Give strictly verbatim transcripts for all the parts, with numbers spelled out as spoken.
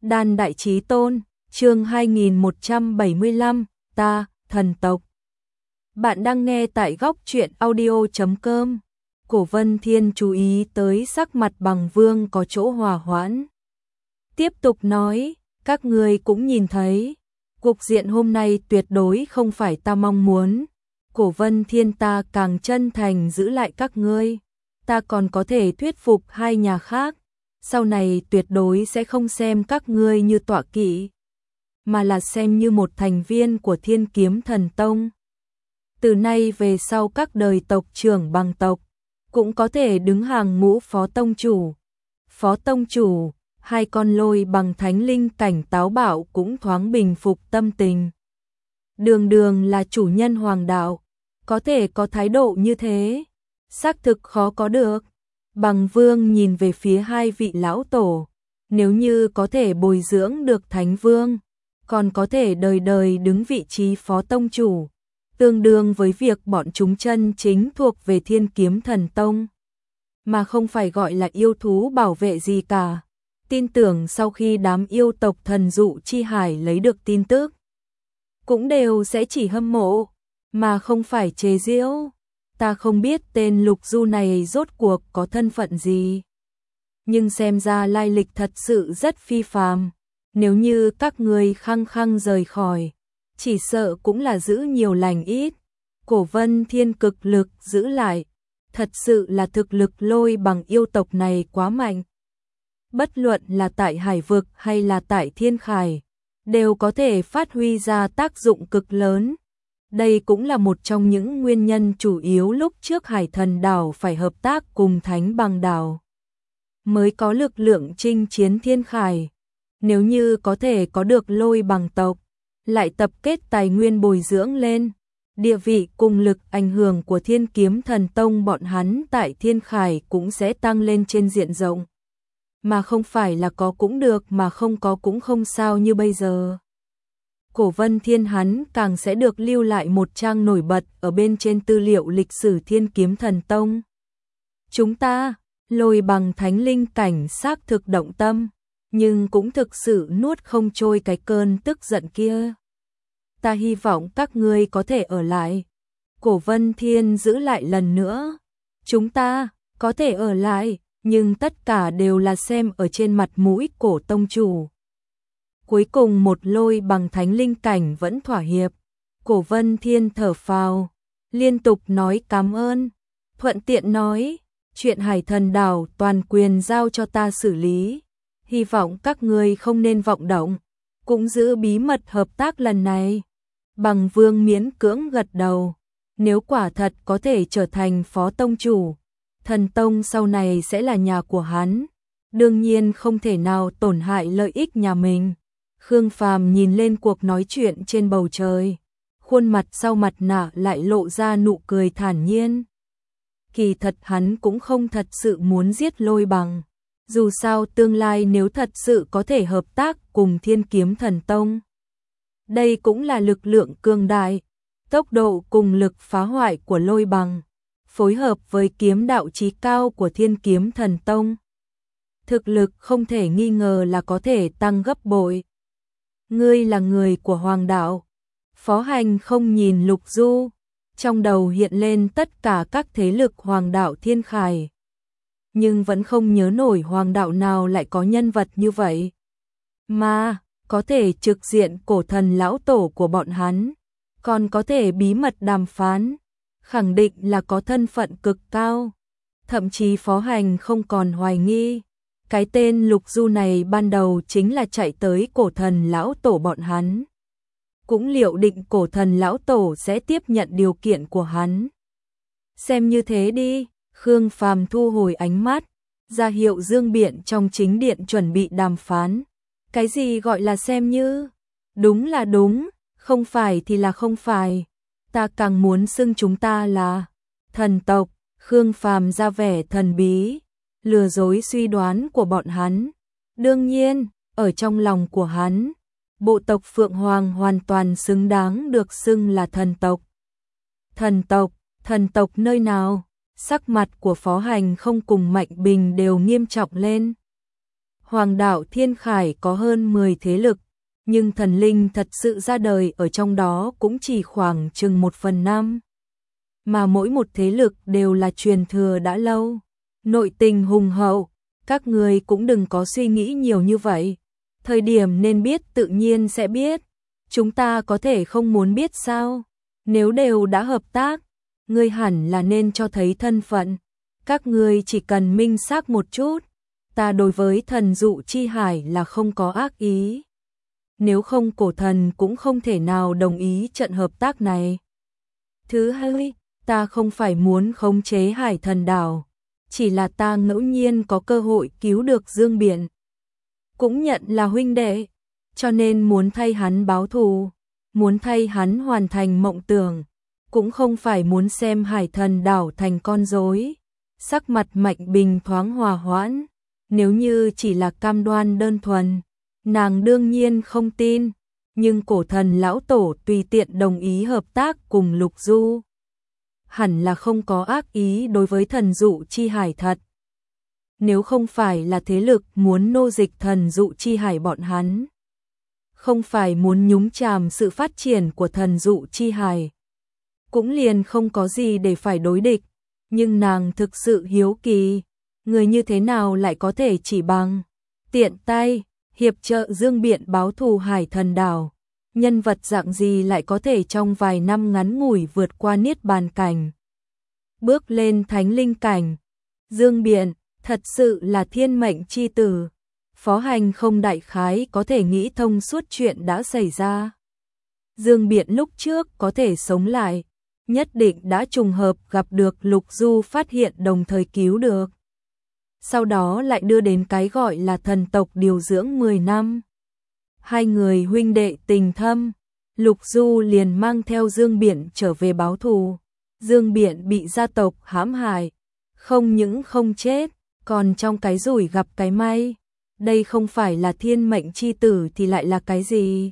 Đan Đại Chí Tôn, chương hai nghìn một trăm bảy mươi lăm, ta, thần tộc. Bạn đang nghe tại góc truyện audio chấm com. Cổ Vân Thiên chú ý tới sắc mặt Bằng Vương có chỗ hòa hoãn. Tiếp tục nói, các ngươi cũng nhìn thấy, cục diện hôm nay tuyệt đối không phải ta mong muốn. Cổ Vân Thiên, ta càng chân thành giữ lại các ngươi, ta còn có thể thuyết phục hai nhà khác, sau này tuyệt đối sẽ không xem các ngươi như tọa kỵ, mà là xem như một thành viên của Thiên Kiếm Thần Tông. Từ nay về sau các đời tộc trưởng Bằng tộc cũng có thể đứng hàng ngũ phó tông chủ. Phó tông chủ, hai con Lôi Bằng thánh linh cảnh táo bạo cũng thoáng bình phục tâm tình. Đường đường là chủ nhân hoàng đạo, có thể có thái độ như thế, xác thực khó có được. Bằng Vương nhìn về phía hai vị lão tổ, nếu như có thể bồi dưỡng được Thánh Vương, còn có thể đời đời đứng vị trí phó tông chủ, tương đương với việc bọn chúng chân chính thuộc về Thiên Kiếm Thần Tông, mà không phải gọi là yêu thú bảo vệ gì cả. Tin tưởng sau khi đám yêu tộc Thần Dụ Chi Hải lấy được tin tức, cũng đều sẽ chỉ hâm mộ, mà không phải chế giễu. Ta không biết tên Lục Du này rốt cuộc có thân phận gì, nhưng xem ra lai lịch thật sự rất phi phàm. Nếu như các ngươi khăng khăng rời khỏi, chỉ sợ cũng là giữ nhiều lành ít. Cổ Vân Thiên cực lực giữ lại, thật sự là thực lực Lôi Bằng yêu tộc này quá mạnh. Bất luận là tại Hải Vực hay là tại Thiên Khải, đều có thể phát huy ra tác dụng cực lớn. Đây cũng là một trong những nguyên nhân chủ yếu lúc trước Hải Thần Đảo phải hợp tác cùng Thánh Bằng Đảo, mới có lực lượng chinh chiến Thiên Khải. Nếu như có thể có được Lôi Bằng tộc, lại tập kết tài nguyên bồi dưỡng lên, địa vị cùng lực ảnh hưởng của Thiên Kiếm Thần Tông bọn hắn tại Thiên Khải cũng sẽ tăng lên trên diện rộng. Mà không phải là có cũng được mà không có cũng không sao như bây giờ. Cổ Vân Thiên hắn càng sẽ được lưu lại một trang nổi bật ở bên trên tư liệu lịch sử Thiên Kiếm Thần Tông. Chúng ta, Lôi Bằng thánh linh cảnh xác thực động tâm, nhưng cũng thực sự nuốt không trôi cái cơn tức giận kia. Ta hy vọng các ngươi có thể ở lại. Cổ Vân Thiên giữ lại lần nữa. Chúng ta có thể ở lại, nhưng tất cả đều là xem ở trên mặt mũi cổ tông chủ. Cuối cùng một Lôi Bằng thánh linh cảnh vẫn thỏa hiệp. Cổ Vân Thiên thở phào, liên tục nói cảm ơn, thuận tiện nói, chuyện Hải Thần Đảo toàn quyền giao cho ta xử lý. Hy vọng các ngươi không nên vọng động, cũng giữ bí mật hợp tác lần này. Bằng Vương miễn cưỡng gật đầu, nếu quả thật có thể trở thành phó tông chủ, Thần Tông sau này sẽ là nhà của hắn, đương nhiên không thể nào tổn hại lợi ích nhà mình. Khương Phàm nhìn lên cuộc nói chuyện trên bầu trời, khuôn mặt sau mặt nạ lại lộ ra nụ cười thản nhiên. Kỳ thật hắn cũng không thật sự muốn giết Lôi Bằng, dù sao tương lai nếu thật sự có thể hợp tác cùng Thiên Kiếm Thần Tông, đây cũng là lực lượng cường đại. Tốc độ cùng lực phá hoại của Lôi Bằng, phối hợp với kiếm đạo chí cao của Thiên Kiếm Thần Tông, thực lực không thể nghi ngờ là có thể tăng gấp bội. Ngươi là người của Hoàng đạo. Phó Hành không nhìn Lục Du, trong đầu hiện lên tất cả các thế lực Hoàng đạo Thiên Khải, nhưng vẫn không nhớ nổi Hoàng đạo nào lại có nhân vật như vậy, mà có thể trực diện cổ thần lão tổ của bọn hắn, còn có thể bí mật đàm phán, khẳng định là có thân phận cực cao. Thậm chí Phó Hành không còn hoài nghi, cái tên Lục Du này ban đầu chính là chạy tới cổ thần lão tổ bọn hắn, cũng liệu định cổ thần lão tổ sẽ tiếp nhận điều kiện của hắn. Xem như thế đi. Khương Phàm thu hồi ánh mắt, ra hiệu Dương Biện trong chính điện chuẩn bị đàm phán. Cái gì gọi là xem như? Đúng là đúng, không phải thì là không phải. Ta càng muốn xưng chúng ta là thần tộc. Khương Phàm ra vẻ thần bí, lừa dối suy đoán của bọn hắn. Đương nhiên, ở trong lòng của hắn, bộ tộc Phượng Hoàng hoàn toàn xứng đáng được xưng là thần tộc. Thần tộc, thần tộc nơi nào? Sắc mặt của Phó Hành không cùng Mạnh Bình đều nghiêm trọng lên. Hoàng đảo Thiên Khải có hơn mười thế lực, nhưng thần linh thật sự ra đời ở trong đó cũng chỉ khoảng chừng một phần năm. Mà mỗi một thế lực đều là truyền thừa đã lâu, nội tình hùng hậu, các người cũng đừng có suy nghĩ nhiều như vậy. Thời điểm nên biết tự nhiên sẽ biết, chúng ta có thể không muốn biết sao? Nếu đều đã hợp tác, ngươi hẳn là nên cho thấy thân phận, các ngươi chỉ cần minh xác một chút, ta đối với thần dụ chi hải là không có ác ý. Nếu không cổ thần cũng không thể nào đồng ý trận hợp tác này. Thứ hai, ta không phải muốn khống chế hải thần đảo, chỉ là ta ngẫu nhiên có cơ hội cứu được Dương Biển. Cũng nhận là huynh đệ, cho nên muốn thay hắn báo thù, muốn thay hắn hoàn thành mộng tưởng, cũng không phải muốn xem hải thần đảo thành con rối. Sắc mặt Mạnh Bình thoáng hòa hoãn, nếu như chỉ là cam đoan đơn thuần, nàng đương nhiên không tin, nhưng cổ thần lão tổ tùy tiện đồng ý hợp tác cùng Lục Du, hẳn là không có ác ý đối với thần dụ chi hải thật. Nếu không phải là thế lực muốn nô dịch thần dụ chi hải bọn hắn, không phải muốn nhúng chàm sự phát triển của thần dụ chi hải, cũng liền không có gì để phải đối địch. Nhưng nàng thực sự hiếu kỳ, người như thế nào lại có thể chỉ bằng tiện tay hiệp trợ Dương Biện báo thù hải thần đảo, nhân vật dạng gì lại có thể trong vài năm ngắn ngủi vượt qua niết bàn cảnh, bước lên thánh linh cảnh. Dương Biện thật sự là thiên mệnh chi tử, phó hành không đại khái có thể nghĩ thông suốt chuyện đã xảy ra. Dương Biện lúc trước có thể sống lại, nhất định đã trùng hợp gặp được Lục Du phát hiện đồng thời cứu được. Sau đó lại đưa đến cái gọi là thần tộc điều dưỡng mười năm. Hai người huynh đệ tình thâm, Lục Du liền mang theo Dương Biện trở về báo thù. Dương Biện bị gia tộc hãm hại, không những không chết, còn trong cái rủi gặp cái may. Đây không phải là thiên mệnh chi tử thì lại là cái gì?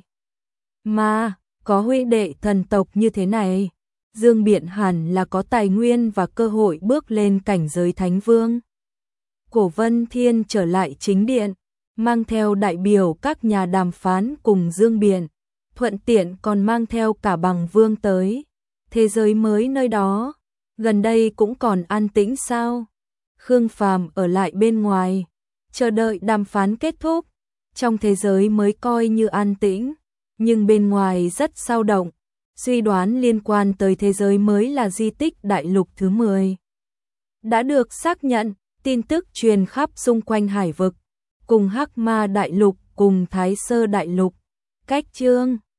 Mà, có huynh đệ thần tộc như thế này, Dương Biện hẳn là có tài nguyên và cơ hội bước lên cảnh giới thánh vương. Cổ Vân Thiên trở lại chính điện, mang theo đại biểu các nhà đàm phán cùng Dương Biện, thuận tiện còn mang theo cả bằng vương tới. Thế giới mới nơi đó, gần đây cũng còn an tĩnh sao? Khương Phàm ở lại bên ngoài, chờ đợi đàm phán kết thúc. Trong thế giới mới coi như an tĩnh, nhưng bên ngoài rất sao động. Suy đoán liên quan tới thế giới mới là di tích đại lục thứ mười. Đã được xác nhận, tin tức truyền khắp xung quanh hải vực, cùng Hắc Ma đại lục, cùng Thái Sơ đại lục. Cách chương